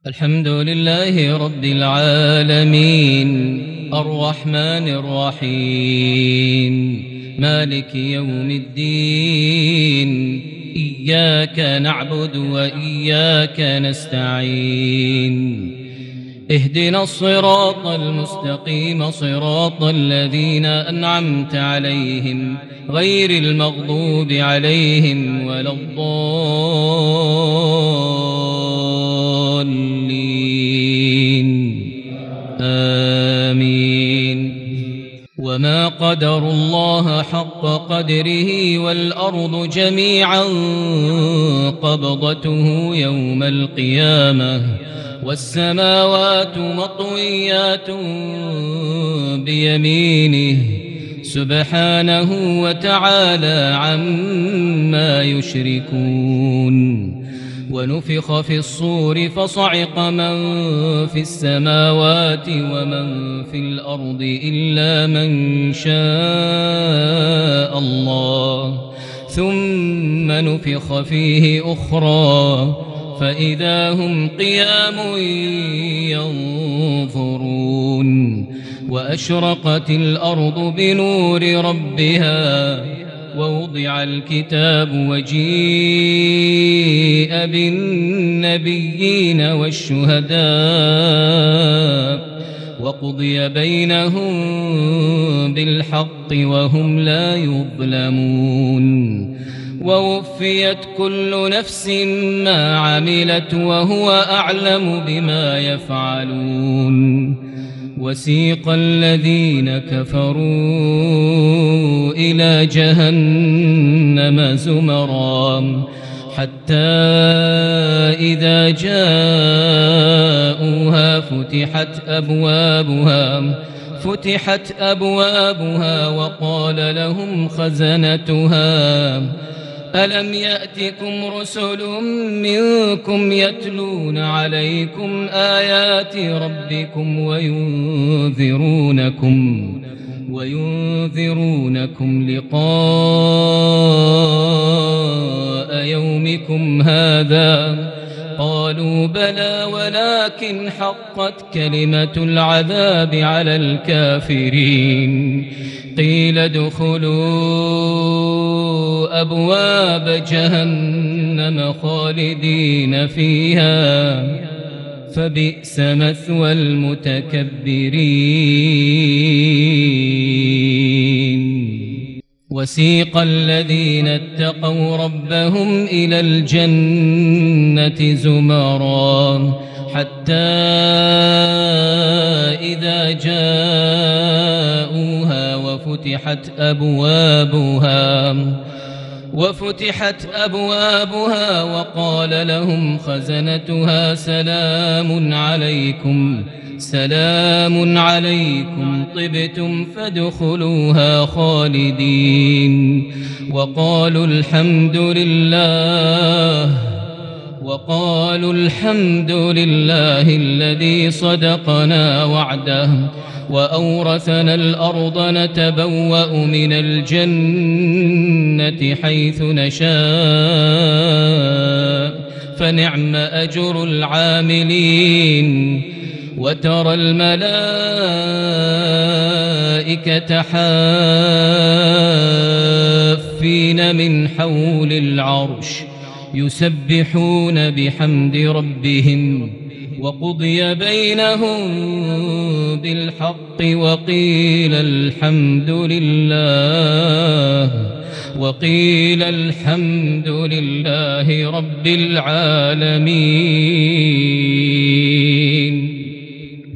الحمد لله رب العالمين الرحمن الرحيم مالك يوم الدين إياك نعبد وإياك نستعين اهدنا الصراط المستقيم صراط الذين أنعمت عليهم غير المغضوب عليهم ولا الضالين آمين. وما قدروا الله حق قدره والأرض جميعا قبضته يوم القيامة والسماوات مطويات بيمينه سبحانه وتعالى عما يشركون. ونفخ في الصور فصعق من في السماوات ومن في الأرض إلا من شاء الله ثم نفخ فيه أخرى فإذا هم قيام ينظرون. وأشرقت الأرض بنور ربها ووضع الكتاب وجيء بالنبيين والشهداء وقضي بينهم بالحق وهم لا يظلمون. ووفيت كل نفس ما عملت وهو أعلم بما يفعلون. وسيق الذين كفروا إلى جهنم زمرا حتى إذا جاءوها فتحت أبوابها وقال لهم خزنتها ألم يأتكم رسل منكم يتلون عليكم آيات ربكم وينذرونكم لقاء يومكم هذا قالوا بلى ولكن حقت كلمة العذاب على الكافرين. قيل ادخلوا أبواب جهنم خالدين فيها فبئس مثوى المتكبرين. وسيق الذين اتقوا ربهم إلى الجنة زمرا حتى إذا جاءوها وفتحت أبوابها وقال لهم خزنتها سلام عليكم طبتم فادخلوها خالدين. وقالوا الحمد لله الذي صدقنا وعده وأورثنا الأرض نتبوأ من الجنة حيث نشاء فنعم أجر العاملين. وترى الملائكة حافين من حول العرش يسبحون بحمد ربهم وقضي بينهم بالحق وقيل الحمد لله رب العالمين.